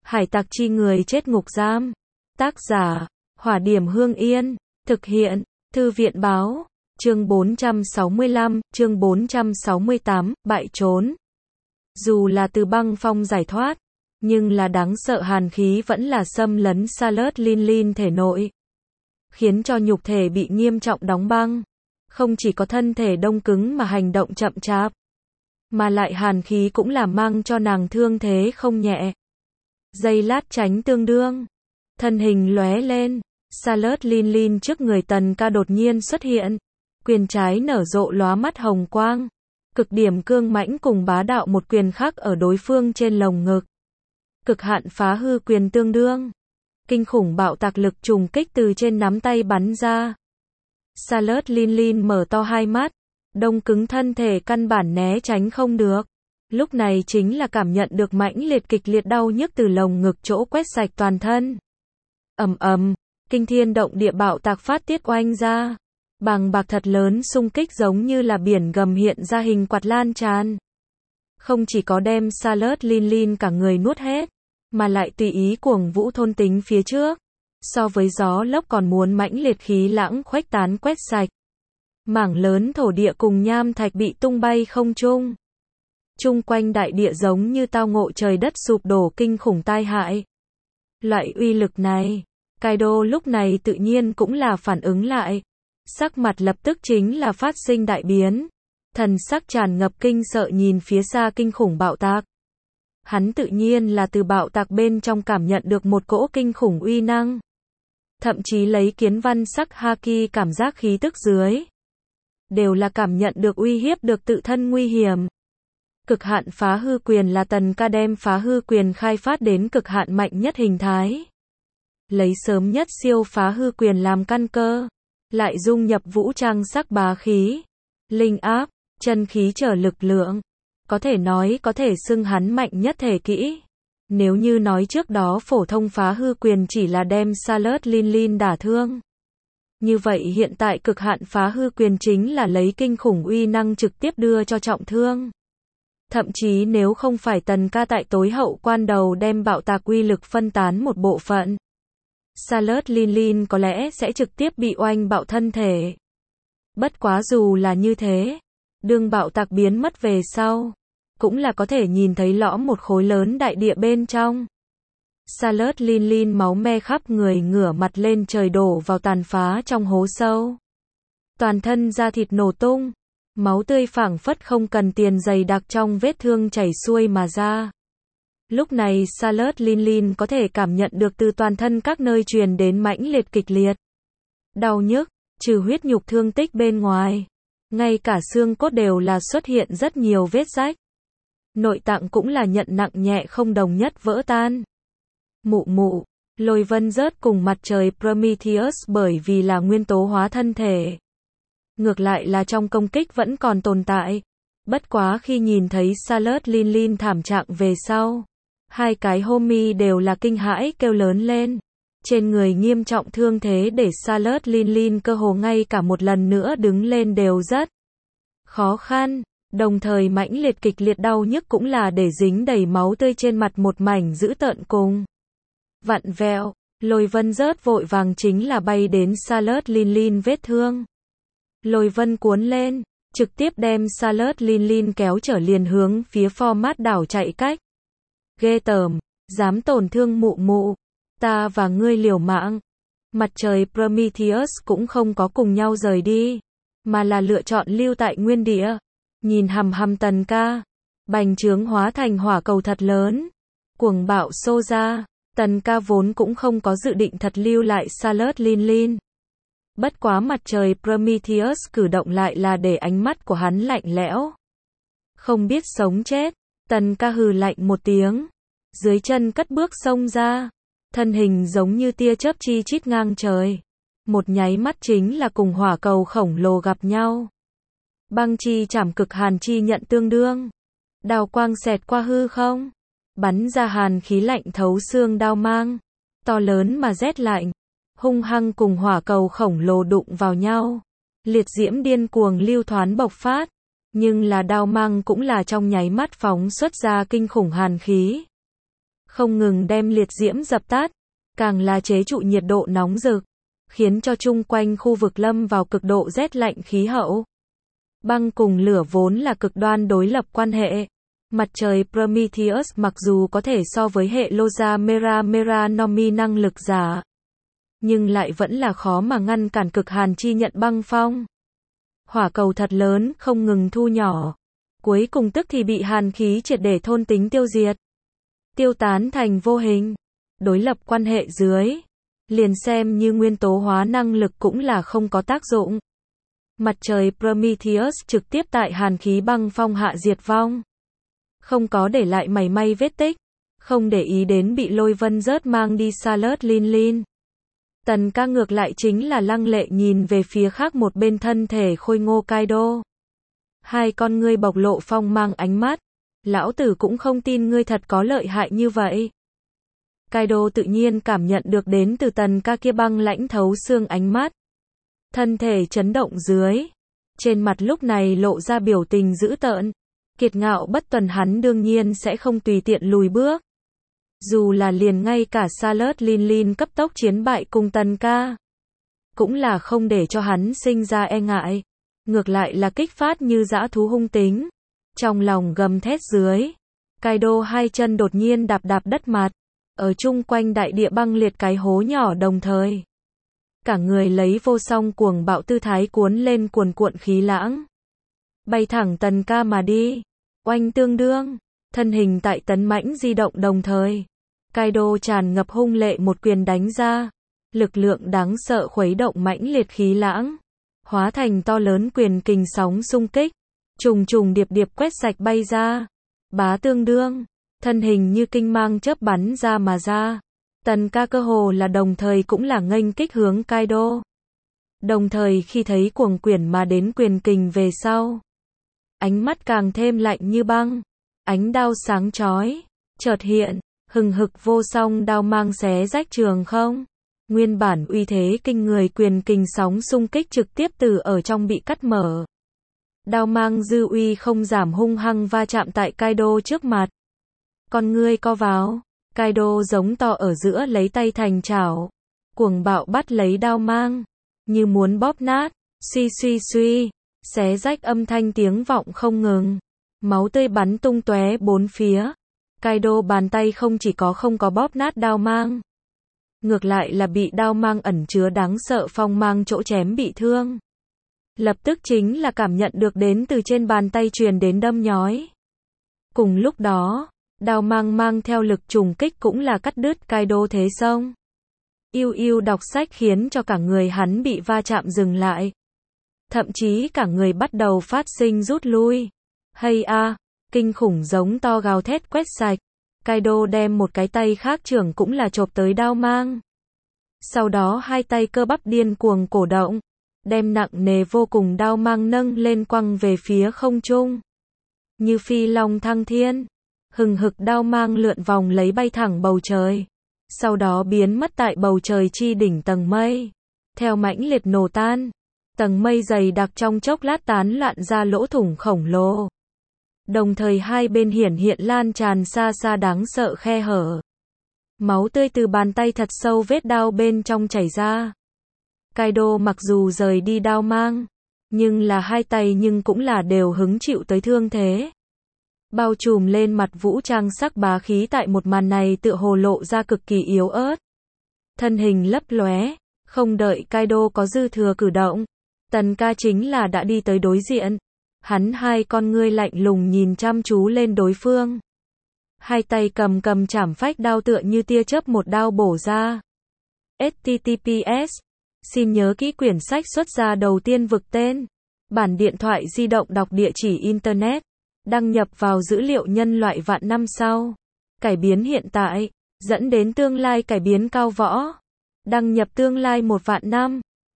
Hải tặc chi người chết ngục giam. Tác giả, Hỏa Điểm Hương Yên. Thực hiện, Thư viện báo. Chương 465, chương 468, bại trốn. Dù là từ băng phong giải thoát, nhưng là đáng sợ hàn khí vẫn là xâm lấn Charlotte Linlin thể nội, khiến cho nhục thể bị nghiêm trọng đóng băng. Không chỉ có thân thể đông cứng mà hành động chậm chạp, mà lại hàn khí cũng làm mang cho nàng thương thế không nhẹ. Giây lát tránh tương đương, thân hình lóe lên, Charlotte Linlin trước người Tần Ca đột nhiên xuất hiện, quyền trái nở rộ lóa mắt hồng quang, cực điểm cương mãnh cùng bá đạo một quyền khắc ở đối phương trên lồng ngực. Cực hạn phá hư quyền tương đương, kinh khủng bạo tạc lực trùng kích từ trên nắm tay bắn ra. Charlotte Linlin mở to hai mắt, đông cứng thân thể căn bản né tránh không được. Lúc này chính là cảm nhận được mãnh liệt kịch liệt đau nhức từ lồng ngực chỗ quét sạch toàn thân. Ầm ầm, kinh thiên động địa bạo tạc phát tiết oanh ra. Bàng bạc thật lớn xung kích giống như là biển gầm hiện ra hình quạt lan tràn. Không chỉ có đem Charlotte Linlin cả người nuốt hết, mà lại tùy ý cuồng vũ thôn tính phía trước. So với gió lốc còn muốn mãnh liệt khí lãng khuếch tán quét sạch. Mảng lớn thổ địa cùng nham thạch bị tung bay không trung. Chung quanh đại địa giống như tao ngộ trời đất sụp đổ kinh khủng tai hại. Loại uy lực này, Kaido lúc này tự nhiên cũng là phản ứng lại. Sắc mặt lập tức chính là phát sinh đại biến. Thần sắc tràn ngập kinh sợ nhìn phía xa kinh khủng bạo tạc. Hắn tự nhiên là từ bạo tạc bên trong cảm nhận được một cỗ kinh khủng uy năng. Thậm chí lấy kiến văn sắc haki cảm giác khí tức dưới. Đều là cảm nhận được uy hiếp được tự thân nguy hiểm. Cực hạn phá hư quyền là Tần Ca đem phá hư quyền khai phát đến cực hạn mạnh nhất hình thái. Lấy sớm nhất siêu phá hư quyền làm căn cơ. Lại dung nhập vũ trang sắc bá khí, linh áp, chân khí trở lực lượng. Có thể nói có thể xưng hắn mạnh nhất thể kỹ. Nếu như nói trước đó phổ thông phá hư quyền chỉ là đem Charlotte Linlin đả thương. Như vậy hiện tại cực hạn phá hư quyền chính là lấy kinh khủng uy năng trực tiếp đưa cho trọng thương. Thậm chí nếu không phải Tần Ca tại tối hậu quan đầu đem bạo tạc uy lực phân tán một bộ phận, Charlotte Linlin có lẽ sẽ trực tiếp bị oanh bạo thân thể. Bất quá dù là như thế, đương bạo tạc biến mất về sau, cũng là có thể nhìn thấy lõm một khối lớn đại địa bên trong. Charlotte Linlin máu me khắp người ngửa mặt lên trời đổ vào tàn phá trong hố sâu. Toàn thân da thịt nổ tung, máu tươi phảng phất không cần tiền dày đặc trong vết thương chảy xuôi mà ra. Lúc này Charlotte Linlin có thể cảm nhận được từ toàn thân các nơi truyền đến mãnh liệt kịch liệt đau nhức, trừ huyết nhục thương tích bên ngoài, ngay cả xương cốt đều là xuất hiện rất nhiều vết rách. Nội tạng cũng là nhận nặng nhẹ không đồng nhất vỡ tan. Mụ mụ, Lôi Vân rớt cùng mặt trời Prometheus bởi vì là nguyên tố hóa thân thể. Ngược lại là trong công kích vẫn còn tồn tại. Bất quá khi nhìn thấy Charlotte Linlin thảm trạng về sau, hai cái homie đều là kinh hãi kêu lớn lên. Trên người nghiêm trọng thương thế để Charlotte Linlin cơ hồ ngay cả một lần nữa đứng lên đều rất khó khăn. Đồng thời mãnh liệt kịch liệt đau nhức cũng là để dính đầy máu tươi trên mặt một mảnh dữ tợn cùng vặn vẹo. Lôi Vân rớt vội vàng chính là bay đến Charlotte Linlin vết thương. Lôi Vân cuốn lên, trực tiếp đem Charlotte Linlin kéo trở liền hướng phía format đảo chạy cách. Ghê tởm, dám tổn thương mụ mụ, ta và ngươi liều mạng. Mặt trời Prometheus cũng không có cùng nhau rời đi, mà là lựa chọn lưu tại nguyên địa. Nhìn hằm hằm Tần Ca, bành trướng hóa thành hỏa cầu thật lớn, cuồng bạo xô ra. Tần Ca vốn cũng không có dự định thật lưu lại Charlotte Linlin. Bất quá mặt trời Prometheus cử động lại là để ánh mắt của hắn lạnh lẽo. Không biết sống chết, Tần Ca hừ lạnh một tiếng, dưới chân cất bước xông ra, thân hình giống như tia chớp chi chít ngang trời. Một nháy mắt chính là cùng hỏa cầu khổng lồ gặp nhau. Băng chi chảm cực hàn chi nhận tương đương. Đao quang xẹt qua hư không, bắn ra hàn khí lạnh thấu xương đao mang, to lớn mà rét lạnh, hung hăng cùng hỏa cầu khổng lồ đụng vào nhau. Liệt diễm điên cuồng lưu thoán bộc phát, nhưng là đao mang cũng là trong nháy mắt phóng xuất ra kinh khủng hàn khí. không ngừng đem liệt diễm dập tắt, càng là chế trụ nhiệt độ nóng rực, khiến cho chung quanh khu vực lâm vào cực độ rét lạnh khí hậu. Băng cùng lửa vốn là cực đoan đối lập quan hệ. Mặt trời Prometheus mặc dù có thể so với hệ Loza Meranomi năng lực giả, nhưng lại vẫn là khó mà ngăn cản cực hàn chi nhận băng phong. Hỏa cầu thật lớn không ngừng thu nhỏ, cuối cùng tức thì bị hàn khí triệt để thôn tính tiêu diệt, tiêu tán thành vô hình. Đối lập quan hệ dưới, liền xem như nguyên tố hóa năng lực cũng là không có tác dụng. Mặt trời Prometheus trực tiếp tại hàn khí băng phong hạ diệt vong, không có để lại mảy may vết tích, không để ý đến bị lôi vân rớt mang đi Charlotte Linlin. Tần ca ngược lại chính là lăng lệ nhìn về phía khác một bên thân thể khôi ngô Kaido. Hai con ngươi bộc lộ phong mang ánh mắt, lão tử cũng không tin ngươi thật có lợi hại như vậy. Kaido tự nhiên cảm nhận được đến từ tần ca kia băng lãnh thấu xương ánh mắt. Thân thể chấn động dưới, trên mặt lúc này lộ ra biểu tình dữ tợn. Kiệt ngạo bất tuần hắn đương nhiên sẽ không tùy tiện lùi bước. Dù là liền ngay cả Charlotte Linlin cấp tốc chiến bại cùng tần ca, cũng là không để cho hắn sinh ra e ngại. Ngược lại là kích phát như dã thú hung tính. Trong lòng gầm thét dưới, Kaido hai chân đột nhiên đạp đạp đất mặt, ở chung quanh đại địa băng liệt cái hố nhỏ đồng thời. Cả người lấy vô song cuồng bạo tư thái cuốn lên cuồn cuộn khí lãng, bay thẳng tần ca mà đi. Oanh tương đương, thân hình tại tấn mãnh di động đồng thời. Kaido tràn ngập hung lệ một quyền đánh ra, lực lượng đáng sợ khuấy động mãnh liệt khí lãng, hóa thành to lớn quyền kình sóng xung kích, trùng trùng điệp điệp quét sạch bay ra. Bá tương đương, thân hình như kinh mang chớp bắn ra mà ra. Tần ca cơ hồ là đồng thời cũng là nghênh kích hướng Kaido. Đồng thời khi thấy cuồng quyển mà đến quyền kình về sau, ánh mắt càng thêm lạnh như băng, ánh đao sáng chói chợt hiện, hừng hực vô song đao mang xé rách trường không. Nguyên bản uy thế kinh người quyền kình sóng xung kích trực tiếp từ ở trong bị cắt mở. Đao mang dư uy không giảm hung hăng va chạm tại Kaido trước mặt. Con ngươi co vào, Kaido giống to ở giữa lấy tay thành chảo, cuồng bạo bắt lấy đao mang, như muốn bóp nát. Suy suy suy, xé rách âm thanh tiếng vọng không ngừng, máu tươi bắn tung tóe bốn phía. Kaido bàn tay không chỉ không có bóp nát đao mang, ngược lại là bị đao mang ẩn chứa đáng sợ phong mang chỗ chém bị thương. Lập tức chính là cảm nhận được đến từ trên bàn tay truyền đến đâm nhói. Cùng lúc đó, đao mang mang theo lực trùng kích cũng là cắt đứt Kaido thế sông. Yêu yêu đọc sách khiến cho cả người hắn bị va chạm dừng lại. Thậm chí cả người bắt đầu phát sinh rút lui. Hay a, kinh khủng giống to gào thét quét sạch. Kaido đem một cái tay khác trưởng cũng là chộp tới đao mang. Sau đó hai tay cơ bắp điên cuồng cổ động, đem nặng nề vô cùng đao mang nâng lên quăng về phía không trung. Như phi long thăng thiên, hừng hực đao mang lượn vòng lấy bay thẳng bầu trời. Sau đó biến mất tại bầu trời chi đỉnh tầng mây. Theo mãnh liệt nổ tan, tầng mây dày đặc trong chốc lát tán loạn ra lỗ thủng khổng lồ. Đồng thời hai bên hiển hiện lan tràn xa xa đáng sợ khe hở. Máu tươi từ bàn tay thật sâu vết đao bên trong chảy ra. Kaido mặc dù rời đi đao mang, nhưng là hai tay nhưng cũng là đều hứng chịu tới thương thế. Bao trùm lên mặt vũ trang sắc bá khí tại một màn này tựa hồ lộ ra cực kỳ yếu ớt. Thân hình lấp lóe, không đợi Kaido có dư thừa cử động, tần ca chính là đã đi tới đối diện. Hắn hai con ngươi lạnh lùng nhìn chăm chú lên đối phương. Hai tay cầm chảm phách đao tựa như tia chớp một đao bổ ra. HTTPS. Xin nhớ kỹ quyển sách xuất ra đầu tiên vực tên. Bản điện thoại di động đọc địa chỉ Internet. Đăng nhập vào dữ liệu nhân loại vạn năm sau. Cải biến hiện tại, dẫn đến tương lai cải biến cao võ. Đăng nhập tương lai 1 vạn năm.